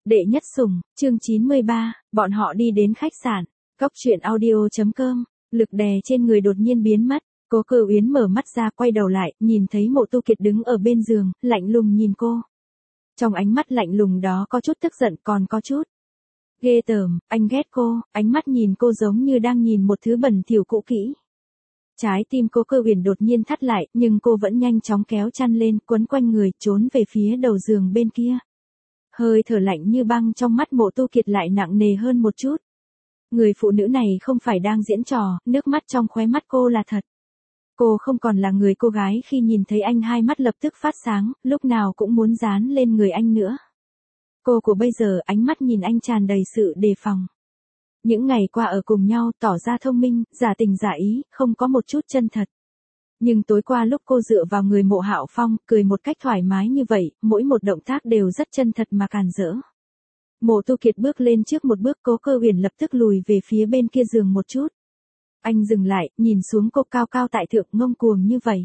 Đệ nhất sủng, chương 93, bọn họ đi đến khách sạn. Cốc truyện audio.com, lực đè trên người đột nhiên biến mất. Cố Cơ Uyển mở mắt ra, quay đầu lại, nhìn thấy Mộ Tu Kiệt đứng ở bên giường, lạnh lùng nhìn cô. Trong ánh mắt lạnh lùng đó có chút tức giận, còn có chút ghê tởm. Anh ghét cô, ánh mắt nhìn cô giống như đang nhìn một thứ bẩn thỉu cũ kỹ. Trái tim Cố Cơ Uyển đột nhiên thắt lại, nhưng cô vẫn nhanh chóng kéo chăn lên, quấn quanh người, trốn về phía đầu giường bên kia. Hơi thở lạnh như băng trong mắt Mộ Tu Kiệt lại nặng nề hơn một chút. Người phụ nữ này không phải đang diễn trò, nước mắt trong khóe mắt cô là thật. Cô không còn là người cô gái khi nhìn thấy anh hai mắt lập tức phát sáng, lúc nào cũng muốn dán lên người anh nữa. Cô của bây giờ ánh mắt nhìn anh tràn đầy sự đề phòng. Những ngày qua ở cùng nhau tỏ ra thông minh, giả tình giả ý, không có một chút chân thật. Nhưng tối qua lúc cô dựa vào người Mộ Hạo Phong, cười một cách thoải mái như vậy, mỗi một động tác đều rất chân thật mà càn rỡ. Mộ Tu Kiệt bước lên trước một bước, Cố Cơ Uyển lập tức lùi về phía bên kia giường một chút. Anh dừng lại, nhìn xuống cô cao cao tại thượng, ngông cuồng như vậy.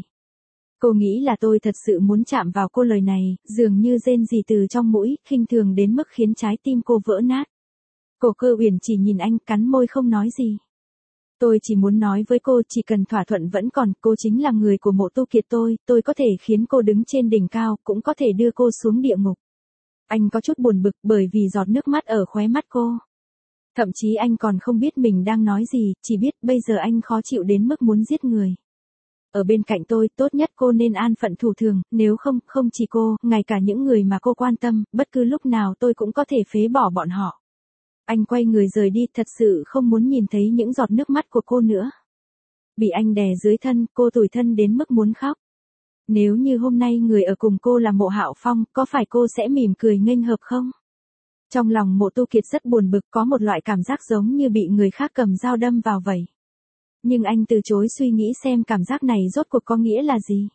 Cô nghĩ là tôi thật sự muốn chạm vào cô, lời này, dường như rên rỉ từ trong mũi, khinh thường đến mức khiến trái tim cô vỡ nát. Cố Cơ Uyển chỉ nhìn anh, cắn môi không nói gì. Tôi chỉ muốn nói với cô, chỉ cần thỏa thuận vẫn còn, cô chính là người của Mộ Tu Kiệt tôi có thể khiến cô đứng trên đỉnh cao, cũng có thể đưa cô xuống địa ngục. Anh có chút buồn bực bởi vì giọt nước mắt ở khóe mắt cô. Thậm chí anh còn không biết mình đang nói gì, chỉ biết bây giờ anh khó chịu đến mức muốn giết người. Ở bên cạnh tôi, tốt nhất cô nên an phận thủ thường, nếu không, không chỉ cô, ngay cả những người mà cô quan tâm, bất cứ lúc nào tôi cũng có thể phế bỏ bọn họ. Anh quay người rời đi, thật sự không muốn nhìn thấy những giọt nước mắt của cô nữa. Bị anh đè dưới thân, cô tủi thân đến mức muốn khóc. Nếu như hôm nay người ở cùng cô là Mộ Hạo Phong, có phải cô sẽ mỉm cười nghênh hợp không? Trong lòng Mộ Tu Kiệt rất buồn bực, có một loại cảm giác giống như bị người khác cầm dao đâm vào vậy. Nhưng anh từ chối suy nghĩ xem cảm giác này rốt cuộc có nghĩa là gì.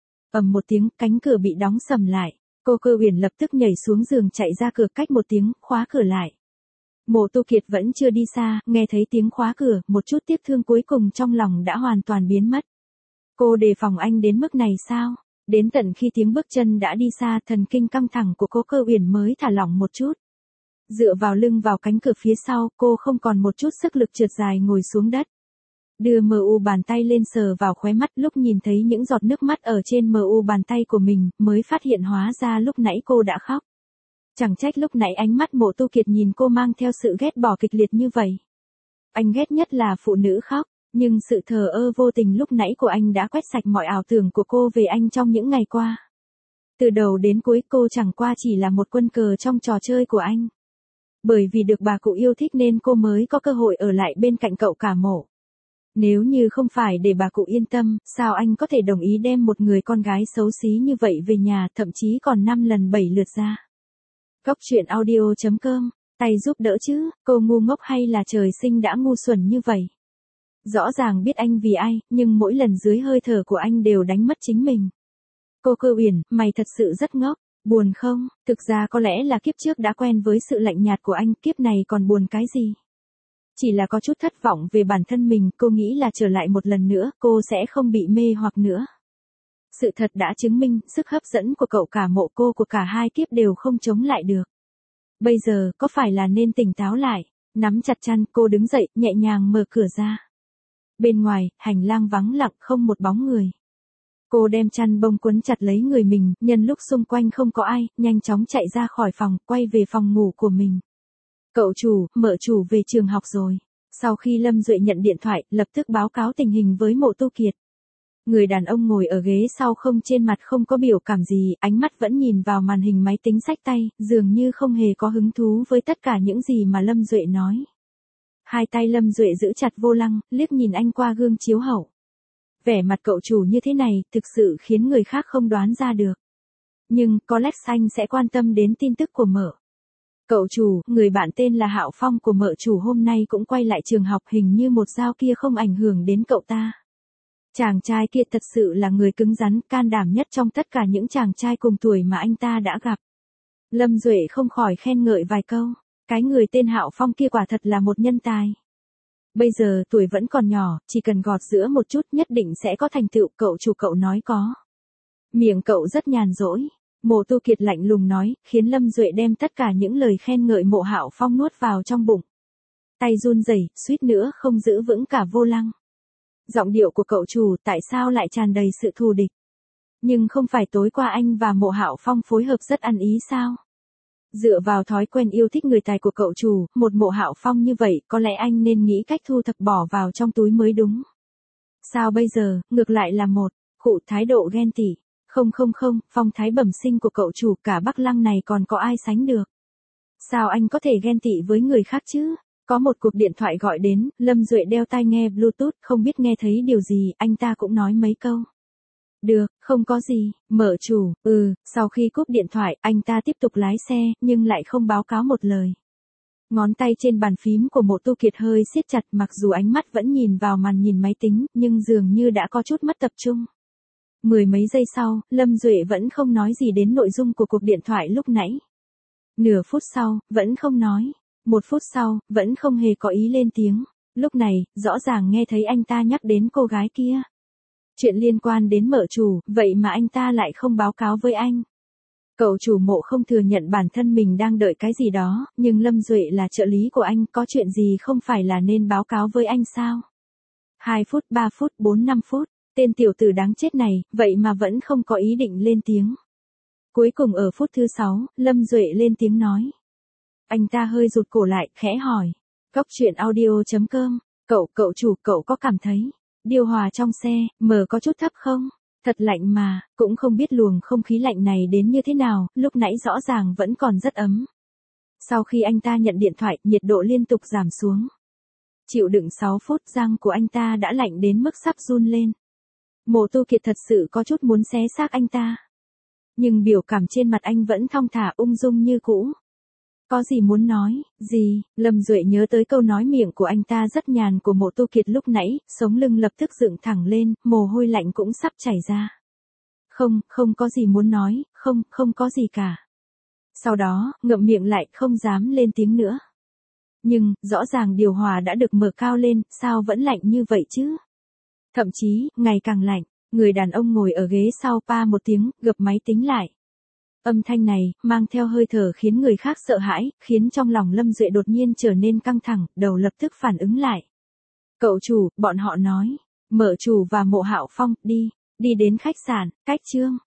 Ầm một tiếng, cánh cửa bị đóng sầm lại. Cố Cơ Uyển lập tức nhảy xuống giường chạy ra cửa, cách một tiếng, khóa cửa lại. Mộ Tu Kiệt vẫn chưa đi xa, nghe thấy tiếng khóa cửa, một chút tiếc thương cuối cùng trong lòng đã hoàn toàn biến mất. Cô đề phòng anh đến mức này sao? Đến tận khi tiếng bước chân đã đi xa, thần kinh căng thẳng của Cố Cơ Uyển mới thả lỏng một chút. Dựa vào lưng vào cánh cửa phía sau, cô không còn một chút sức lực, trượt dài ngồi xuống đất. Đưa bàn tay lên sờ vào khóe mắt, lúc nhìn thấy những giọt nước mắt ở trên bàn tay của mình, mới phát hiện hóa ra lúc nãy cô đã khóc. Chẳng trách lúc nãy ánh mắt Mộ Tu Kiệt nhìn cô mang theo sự ghét bỏ kịch liệt như vậy. Anh ghét nhất là phụ nữ khóc, nhưng sự thờ ơ vô tình lúc nãy của anh đã quét sạch mọi ảo tưởng của cô về anh trong những ngày qua. Từ đầu đến cuối cô chẳng qua chỉ là một quân cờ trong trò chơi của anh. Bởi vì được bà cụ yêu thích nên cô mới có cơ hội ở lại bên cạnh cậu cả Mộ. Nếu như không phải để bà cụ yên tâm, sao anh có thể đồng ý đem một người con gái xấu xí như vậy về nhà, thậm chí còn 5 lần 7 lượt ra. Cốc truyện audio.com, tay giúp đỡ chứ, cô ngu ngốc hay là trời sinh đã ngu xuẩn như vậy? Rõ ràng biết anh vì ai, nhưng mỗi lần dưới hơi thở của anh đều đánh mất chính mình. Cố Cơ Uyển, mày thật sự rất ngốc, buồn không? Thực ra có lẽ là kiếp trước đã quen với sự lạnh nhạt của anh, kiếp này còn buồn cái gì? Chỉ là có chút thất vọng về bản thân mình, cô nghĩ là trở lại một lần nữa, cô sẽ không bị mê hoặc nữa. Sự thật đã chứng minh, sức hấp dẫn của cậu cả Mộ cô của cả hai kiếp đều không chống lại được. Bây giờ, có phải là nên tỉnh táo lại? Nắm chặt chăn, cô đứng dậy, nhẹ nhàng mở cửa ra. Bên ngoài, hành lang vắng lặng, không một bóng người. Cô đem chăn bông quấn chặt lấy người mình, nhân lúc xung quanh không có ai, nhanh chóng chạy ra khỏi phòng, quay về phòng ngủ của mình. Cậu chủ, mợ chủ về trường học rồi. Sau khi Lâm Duệ nhận điện thoại, lập tức báo cáo tình hình với Mộ Tu Kiệt. Người đàn ông ngồi ở ghế sau không, trên mặt không có biểu cảm gì, ánh mắt vẫn nhìn vào màn hình máy tính xách tay, dường như không hề có hứng thú với tất cả những gì mà Lâm Duệ nói. Hai tay Lâm Duệ giữ chặt vô lăng, liếc nhìn anh qua gương chiếu hậu. Vẻ mặt cậu chủ như thế này, thực sự khiến người khác không đoán ra được. Nhưng, có lẽ anh sẽ quan tâm đến tin tức của mợ. Cậu chủ, người bạn tên là Hạo Phong của mợ chủ hôm nay cũng quay lại trường học, hình như một dao kia không ảnh hưởng đến cậu ta. Chàng trai kia thật sự là người cứng rắn, can đảm nhất trong tất cả những chàng trai cùng tuổi mà anh ta đã gặp. Lâm Duệ không khỏi khen ngợi vài câu, cái người tên Hạo Phong kia quả thật là một nhân tài. Bây giờ tuổi vẫn còn nhỏ, chỉ cần gọt giữa một chút nhất định sẽ có thành tựu, cậu chủ cậu nói có. Miệng cậu rất nhàn rỗi. Mộ Tu Kiệt lạnh lùng nói, khiến Lâm Duệ đem tất cả những lời khen ngợi Mộ Hạo Phong nuốt vào trong bụng. Tay run rẩy, suýt nữa không giữ vững cả vô lăng. Giọng điệu của cậu chủ tại sao lại tràn đầy sự thù địch? Nhưng không phải tối qua anh và Mộ Hạo Phong phối hợp rất ăn ý sao? Dựa vào thói quen yêu thích người tài của cậu chủ, một Mộ Hạo Phong như vậy, có lẽ anh nên nghĩ cách thu thập bỏ vào trong túi mới đúng. Sao bây giờ, ngược lại là một thái độ ghen tị. Không, phong thái bẩm sinh của cậu chủ cả Bắc Lăng này còn có ai sánh được. Sao anh có thể ghen tị với người khác chứ? Có một cuộc điện thoại gọi đến, Lâm Duệ đeo tai nghe Bluetooth, không biết nghe thấy điều gì, anh ta cũng nói mấy câu. Được, không có gì, mở chủ, sau khi cúp điện thoại, anh ta tiếp tục lái xe, nhưng lại không báo cáo một lời. Ngón tay trên bàn phím của Mộ Tu Kiệt hơi siết chặt, mặc dù ánh mắt vẫn nhìn vào màn nhìn máy tính, nhưng dường như đã có chút mất tập trung. Mười mấy giây sau, Lâm Duệ vẫn không nói gì đến nội dung của cuộc điện thoại lúc nãy. Nửa phút sau, vẫn không nói. 1 phút sau, vẫn không hề có ý lên tiếng. Lúc này, rõ ràng nghe thấy anh ta nhắc đến cô gái kia. Chuyện liên quan đến Mợ chủ, vậy mà anh ta lại không báo cáo với anh. Cậu chủ Mộ không thừa nhận bản thân mình đang đợi cái gì đó, nhưng Lâm Duệ là trợ lý của anh, có chuyện gì không phải là nên báo cáo với anh sao? 2 phút, 3 phút, 4, 5 phút, tên tiểu tử đáng chết này, vậy mà vẫn không có ý định lên tiếng. Cuối cùng ở phút thứ 6, Lâm Duệ lên tiếng nói. Anh ta hơi rụt cổ lại, khẽ hỏi. Cốc truyện audio.com, cậu chủ, cậu có cảm thấy điều hòa trong xe, mở có chút thấp không? Thật lạnh mà, cũng không biết luồng không khí lạnh này đến như thế nào, lúc nãy rõ ràng vẫn còn rất ấm. Sau khi anh ta nhận điện thoại, nhiệt độ liên tục giảm xuống. Chịu đựng 6 phút, răng của anh ta đã lạnh đến mức sắp run lên. Mộ Tu Kiệt thật sự có chút muốn xé xác anh ta. Nhưng biểu cảm trên mặt anh vẫn thong thả ung dung như cũ. Có gì muốn nói, gì? Lâm Duệ nhớ tới câu nói miệng của anh ta rất nhàn của Mộ Tu Kiệt lúc nãy, sống lưng lập tức dựng thẳng lên, mồ hôi lạnh cũng sắp chảy ra. Không có gì muốn nói, không có gì cả. Sau đó, ngậm miệng lại, không dám lên tiếng nữa. Nhưng, rõ ràng điều hòa đã được mở cao lên, sao vẫn lạnh như vậy chứ? Thậm chí, ngày càng lạnh, người đàn ông ngồi ở ghế sau pa một tiếng, gập máy tính lại. Âm thanh này, mang theo hơi thở khiến người khác sợ hãi, khiến trong lòng Lâm Duệ đột nhiên trở nên căng thẳng, đầu lập tức phản ứng lại. Cậu chủ, bọn họ nói, Mợ chủ và Mộ Hạo Phong, đi đến khách sạn, cách Trương